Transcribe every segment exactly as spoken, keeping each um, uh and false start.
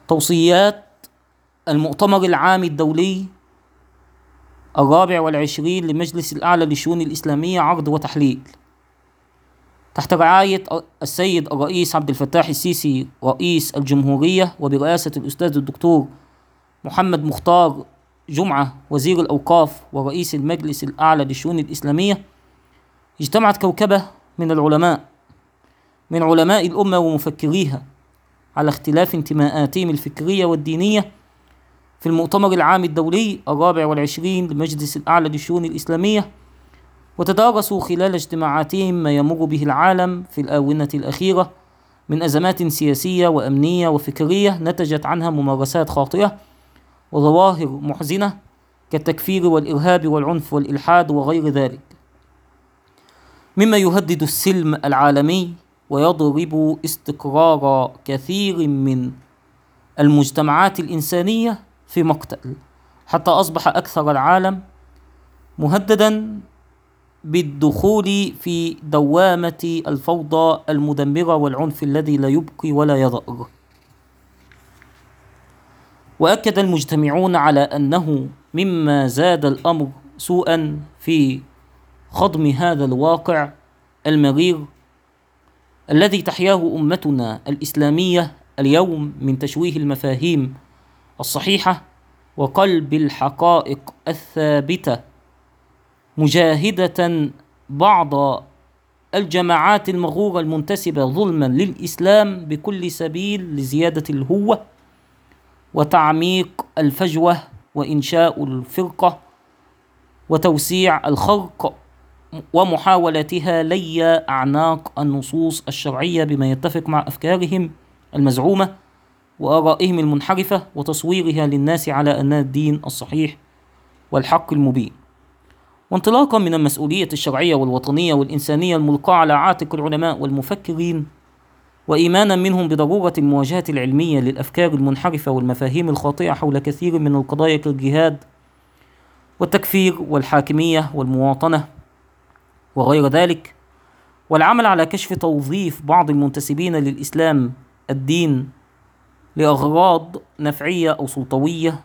توصيات المؤتمر العام الدولي الرابع والعشرين لمجلس الأعلى للشؤون الإسلامية، عرض وتحليل، تحت رعاية السيد الرئيس عبد الفتاح السيسي رئيس الجمهورية، وبرئاسة الأستاذ الدكتور محمد مختار جمعة وزير الأوقاف ورئيس المجلس الأعلى للشؤون الإسلامية. اجتمعت كوكبة من العلماء من علماء الأمة ومفكريها على اختلاف انتماءاتهم الفكرية والدينية في المؤتمر العام الدولي الرابع والعشرين لمجلس الأعلى للشؤون الإسلامية، وتدارسوا خلال اجتماعاتهم ما يمر به العالم في الآونة الأخيرة من أزمات سياسية وأمنية وفكرية نتجت عنها ممارسات خاطئة وظواهر محزنة كالتكفير والإرهاب والعنف والإلحاد وغير ذلك، مما يهدد السلم العالمي ويضرب استقرار كثير من المجتمعات الإنسانية في مقتل، حتى أصبح أكثر العالم مهددا بالدخول في دوامة الفوضى المدمرة والعنف الذي لا يبقي ولا يضر. وأكد المجتمعون على أنه مما زاد الأمر سوءا في خضم هذا الواقع المرير الذي تحياه أمتنا الإسلامية اليوم من تشويه المفاهيم الصحيحة وقلب الحقائق الثابتة، مجاهدة بعض الجماعات المغورة المنتسبة ظلما للإسلام بكل سبيل لزيادة الهوة وتعميق الفجوة وإنشاء الفرقة وتوسيع الخرق ومحاولتها لي أعناق النصوص الشرعية بما يتفق مع أفكارهم المزعومة وآرائهم المنحرفة وتصويرها للناس على أنها الدين الصحيح والحق المبين. وانطلاقا من المسؤولية الشرعية والوطنية والإنسانية الملقاة على عاتق العلماء والمفكرين، وإيمانا منهم بضرورة المواجهة العلمية للأفكار المنحرفة والمفاهيم الخاطئة حول كثير من القضايا كالجهاد والتكفير والحاكمية والمواطنة وغير ذلك، والعمل على كشف توظيف بعض المنتسبين للإسلام الدين لأغراض نفعية أو سلطوية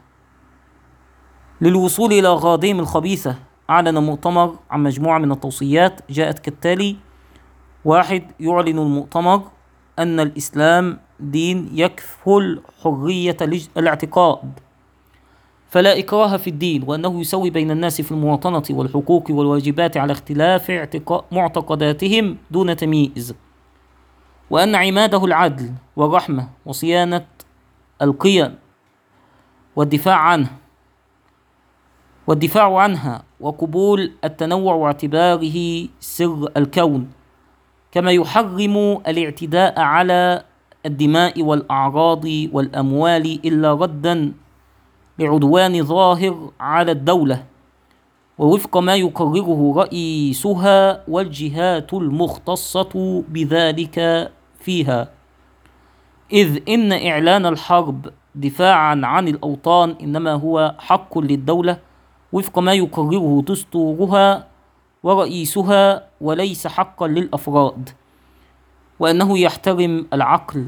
للوصول إلى أغراضهم الخبيثة، أعلن مؤتمر عن مجموعة من التوصيات جاءت كالتالي: واحد، يعلن المؤتمر أن الإسلام دين يكفل حرية الاعتقاد فلا إكراه في الدين، وأنه يسوي بين الناس في المواطنة والحقوق والواجبات على اختلاف معتقداتهم دون تمييز، وأن عماده العدل والرحمة وصيانة القيم والدفاع عنه والدفاع عنها وقبول التنوع واعتباره سر الكون، كما يحرم الاعتداء على الدماء والأعراض والأموال إلا ردا لعدوان ظاهر على الدولة ووفق ما يقرره رئيسها والجهات المختصة بذلك فيها، إذ إن إعلان الحرب دفاعا عن الأوطان إنما هو حق للدولة وفق ما يقرره دستورها ورئيسها وليس حقا للأفراد، وأنه يحترم العقل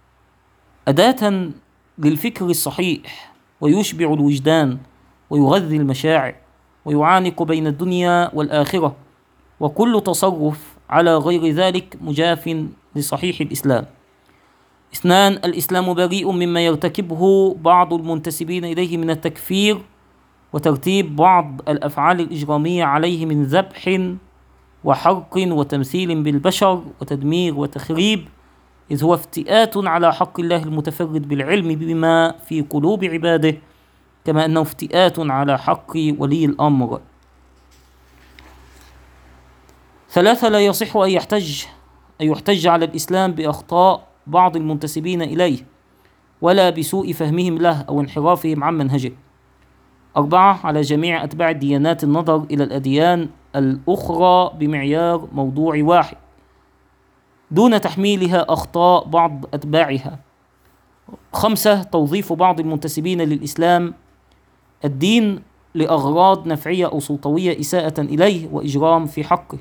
أداة للفكر الصحيح ويشبع الوجدان ويغذي المشاعر ويعانق بين الدنيا والآخرة، وكل تصرف على غير ذلك مجاف لصحيح الإسلام. اثنان، الإسلام بريء مما يرتكبه بعض المنتسبين إليه من التكفير وترتيب بعض الأفعال الإجرامية عليه من ذبح وحرق وتمثيل بالبشر وتدمير وتخريب، إذ هو افتئات على حق الله المتفرد بالعلم بما في قلوب عباده، كما أنه افتئات على حق ولي الأمر. ثلاثة، لا يصح أن يحتج أن يحتج على الإسلام بأخطاء بعض المنتسبين إليه ولا بسوء فهمهم له أو انحرافهم عن منهجه. أربعة، على جميع أتباع الديانات النظر إلى الأديان الأخرى بمعيار موضوعي واحد دون تحميلها أخطاء بعض أتباعها. خمسة، توظيف بعض المنتسبين للإسلام الدين لأغراض نفعية أو سلطوية إساءة إليه وإجرام في حقه.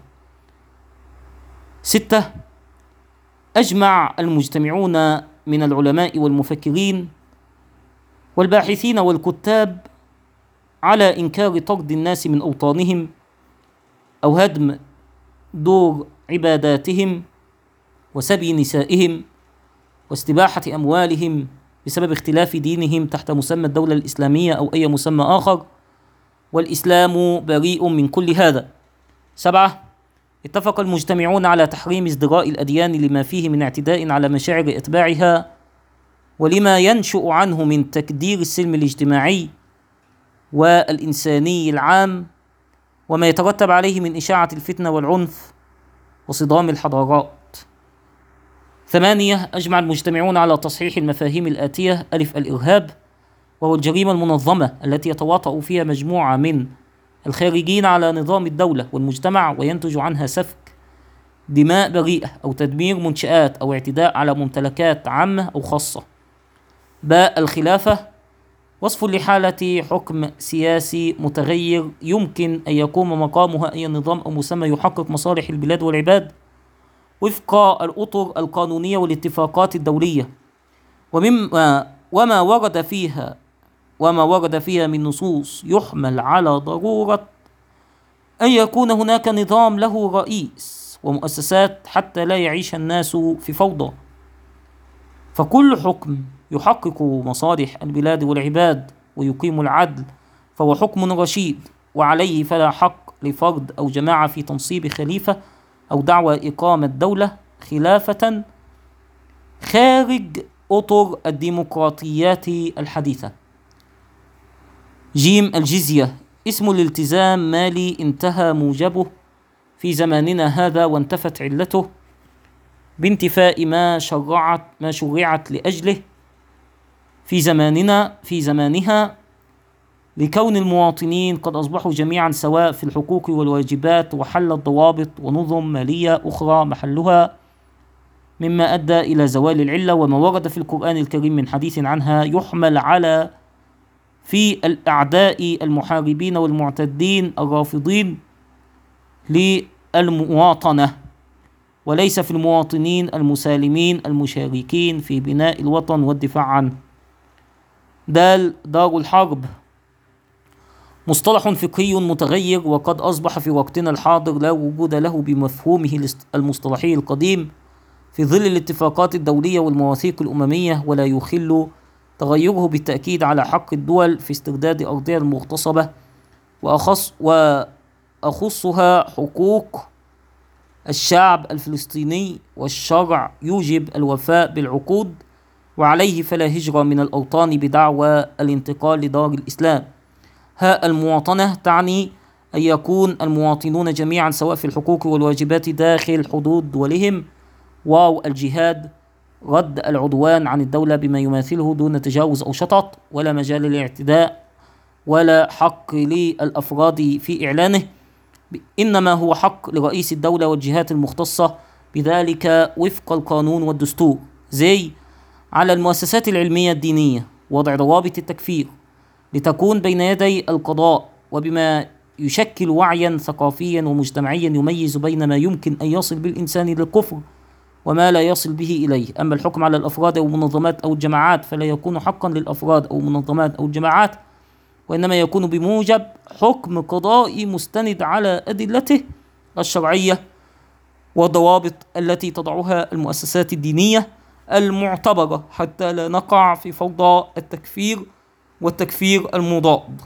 ستة، أجمع المجتمعون من العلماء والمفكرين والباحثين والكتاب على إنكار طرد الناس من أوطانهم أو هدم دور عباداتهم وسبي نسائهم واستباحة أموالهم بسبب اختلاف دينهم تحت مسمى الدولة الإسلامية أو أي مسمى آخر، والإسلام بريء من كل هذا. سبعة، اتفق المجتمعون على تحريم ازدراء الأديان لما فيه من اعتداء على مشاعر أتباعها ولما ينشأ عنه من تكدير السلم الاجتماعي والإنساني العام وما يترتب عليه من إشاعة الفتنة والعنف وصدام الحضارات. ثمانية، أجمع المجتمعون على تصحيح المفاهيم الآتية: ألف، الإرهاب، وهو الجريمة المنظمة التي يتواطأ فيها مجموعة من الخارجين على نظام الدولة والمجتمع وينتج عنها سفك دماء بريئة أو تدمير منشآت أو اعتداء على ممتلكات عامة أو خاصة. باء، الخلافة، وصف لحالة حكم سياسي متغير يمكن أن يقوم مقامها أي نظام أو مسمى يحقق مصالح البلاد والعباد وفق الأطر القانونية والاتفاقات الدولية ومما وما ورد فيها وما ورد فيها من نصوص يحمل على ضرورة أن يكون هناك نظام له رئيس ومؤسسات حتى لا يعيش الناس في فوضى، فكل حكم يحقق مصالح البلاد والعباد ويقيم العدل فهو حكم رشيد، وعليه فلا حق لفرد أو جماعة في تنصيب خليفة أو دعوى إقامة دولة خلافة خارج أطر الديمقراطيات الحديثة. جيم، الجزية، اسم الالتزام مالي انتهى موجبه في زماننا هذا وانتفت علته بانتفاء ما شرعت ما شرعت لأجله في زماننا في زمانها لكون المواطنين قد أصبحوا جميعا سواء في الحقوق والواجبات، وحلت ضوابط ونظم مالية أخرى محلها مما أدى إلى زوال العلة، وما ورد في القرآن الكريم من حديث عنها يحمل على في الأعداء المحاربين والمعتدين الرافضين للمواطنة، وليس في المواطنين المسالمين المشاركين في بناء الوطن والدفاع عنه. دال، دار الحرب، مصطلح فقهي متغير وقد أصبح في وقتنا الحاضر لا وجود له بمفهومه المصطلحي القديم في ظل الاتفاقات الدولية والمواثيق الأممية، ولا يخل تغيره بالتأكيد على حق الدول في استرداد أرضها المغتصبة وأخص وأخصها حقوق الشعب الفلسطيني، والشرع يوجب الوفاء بالعقود، وعليه فلا هجرة من الأوطان بدعوى الانتقال لدار الإسلام. ها، المواطنة تعني أن يكون المواطنون جميعا سواء في الحقوق والواجبات داخل حدود دولهم. واو، الجهاد، رد العدوان عن الدولة بما يماثله دون تجاوز أو شطط، ولا مجال للاعتداء ولا حق للأفراد في إعلانه، إنما هو حق لرئيس الدولة والجهات المختصة بذلك وفق القانون والدستور. زي على المؤسسات العلمية الدينية وضع ضوابط التكفير لتكون بين يدي القضاء، وبما يشكل وعيا ثقافيا ومجتمعيا يميز بين ما يمكن أن يصل بالإنسان للكفر وما لا يصل به إليه. أما الحكم على الأفراد أو المنظمات أو الجماعات فلا يكون حقا للأفراد أو المنظمات أو الجماعات، وإنما يكون بموجب حكم قضائي مستند على أدلته الشرعية والضوابط التي تضعها المؤسسات الدينية المعتبرة حتى لا نقع في فوضى التكفير والتكفير المضاد،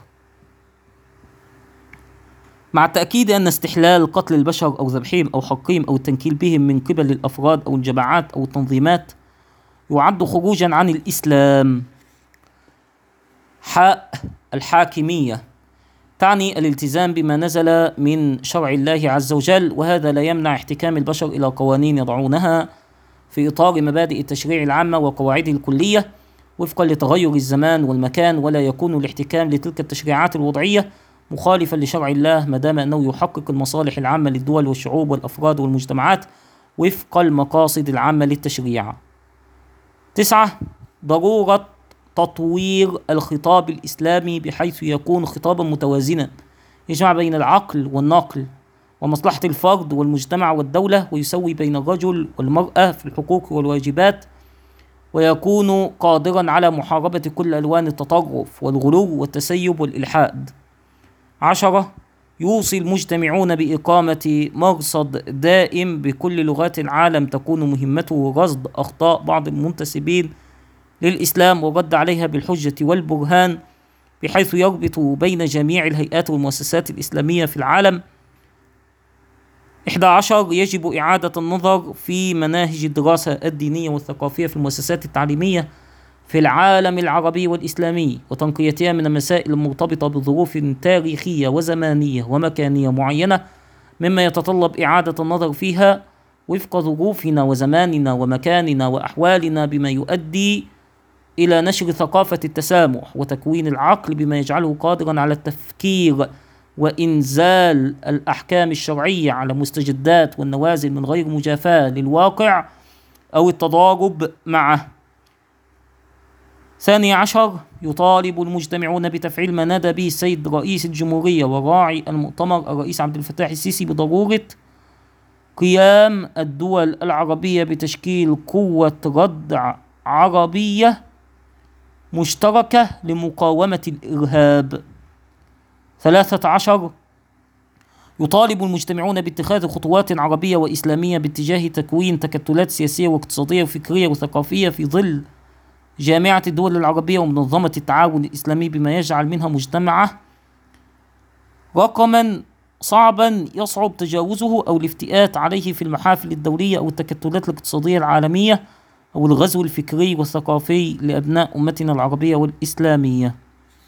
مع التأكيد أن استحلال قتل البشر أو ذبحهم أو حقهم أو التنكيل بهم من قبل الأفراد أو الجماعات أو التنظيمات يعد خروجا عن الإسلام. حاء، الحاكمية، تعني الالتزام بما نزل من شرع الله عز وجل، وهذا لا يمنع احتكام البشر إلى قوانين يضعونها في إطار مبادئ التشريع العامة وقواعده الكلية وفقا لتغير الزمان والمكان، ولا يكون الاحتكام لتلك التشريعات الوضعية مخالفا لشرع الله ما دام أنه يحقق المصالح العامة للدول والشعوب والأفراد والمجتمعات وفق المقاصد العامة للتشريع. تسعة، ضرورة تطوير الخطاب الإسلامي بحيث يكون خطابا متوازنا يجمع بين العقل والنقل ومصلحة الفرد والمجتمع والدولة، ويسوي بين الرجل والمرأة في الحقوق والواجبات، ويكون قادرا على محاربة كل ألوان التطرف والغلو والتسيب والإلحاد. عشرة، يوصي المجتمعون بإقامة مرصد دائم بكل لغات العالم تكون مهمته رصد أخطاء بعض المنتسبين للإسلام والرد عليها بالحجة والبرهان، بحيث يربط بين جميع الهيئات والمؤسسات الإسلامية في العالم. إحدى عشر، يجب إعادة النظر في مناهج الدراسة الدينية والثقافية في المؤسسات التعليمية في العالم العربي والإسلامي، وتنقيتها من المسائل المرتبطة بظروف تاريخية وزمانية ومكانية معينة، مما يتطلب إعادة النظر فيها وفق ظروفنا وزماننا ومكاننا وأحوالنا، بما يؤدي إلى نشر ثقافة التسامح وتكوين العقل بما يجعله قادرا على التفكير وإنزال الأحكام الشرعية على مستجدات والنوازل من غير مجافاة للواقع أو التضارب معه. ثاني عشر، يطالب المجتمعون بتفعيل ما نادى به السيد رئيس الجمهورية وراعي المؤتمر الرئيس عبد الفتاح السيسي بضرورة قيام الدول العربية بتشكيل قوة ردع عربية مشتركة لمقاومة الإرهاب. ثلاثة عشر، يطالب المجتمعون باتخاذ خطوات عربية وإسلامية باتجاه تكوين تكتلات سياسية واقتصادية وفكرية وثقافية في ظل جامعة الدول العربية ومنظمة التعاون الإسلامي، بما يجعل منها مجتمعة رقما صعبا يصعب تجاوزه أو الافتئات عليه في المحافل الدولية أو التكتلات الاقتصادية العالمية أو الغزو الفكري والثقافي لأبناء أمتنا العربية والإسلامية.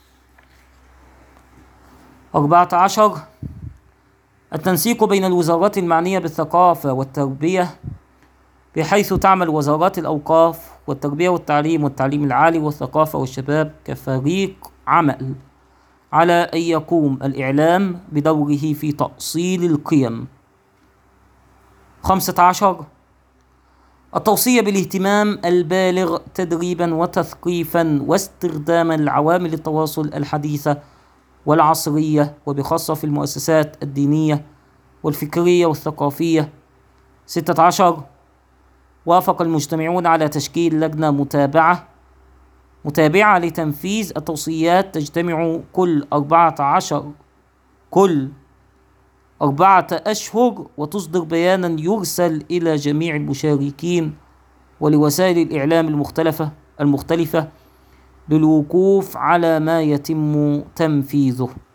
أربعة عشر، التنسيق بين الوزارات المعنية بالثقافة والتربية، بحيث تعمل وزارات الأوقاف والتربية والتعليم والتعليم العالي والثقافة والشباب كفريق عمل على أن يقوم الإعلام بدوره في تأصيل القيم. خمسة عشر، التوصية بالاهتمام البالغ تدريبا وتثقيفا واستخداما لعوامل التواصل الحديثة والعصرية، وبخاصة في المؤسسات الدينية والفكرية والثقافية. ستة عشر، وافق المجتمعون على تشكيل لجنة متابعة متابعة لتنفيذ التوصيات تجتمع كل أربعة عشر كل أربعة أشهر وتصدر بيانا يرسل إلى جميع المشاركين ولوسائل الإعلام المختلفة المختلفة للوقوف على ما يتم تنفيذه.